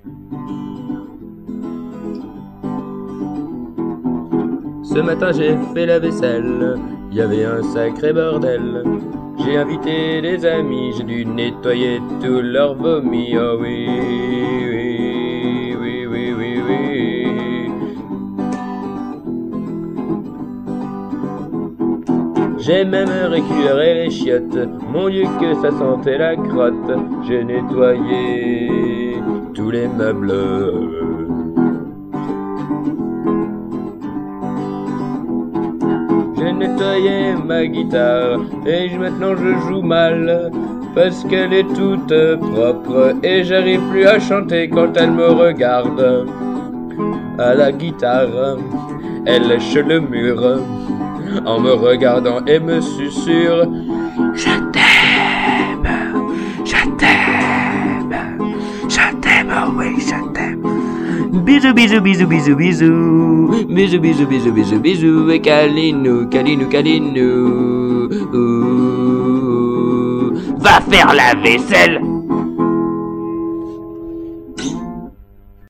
Ce matin j'ai fait la vaisselle, il y avait un sacré bordel. J'ai invité des amis, j'ai dû nettoyer tout leur vomi. Oh oui, oui, oui, oui, oui, oui. J'ai même récupéré les chiottes, mon Dieu que ça sentait la crotte. J'ai nettoyé tous les meubles. J'ai nettoyé ma guitare et maintenant je joue mal parce qu'elle est toute propre et j'arrive plus à chanter quand elle me regarde. À la guitare, elle lèche le mur en me regardant et me susurre: je t'aime, je t'aime, je t'aime, oh oui, je t'aime. Bisous, bisous, bisous, bisous, bisous. Bisous, bisous, bisous, bisous, bisous. Et câlinou, câlinou, câlinou. Va faire la vaisselle.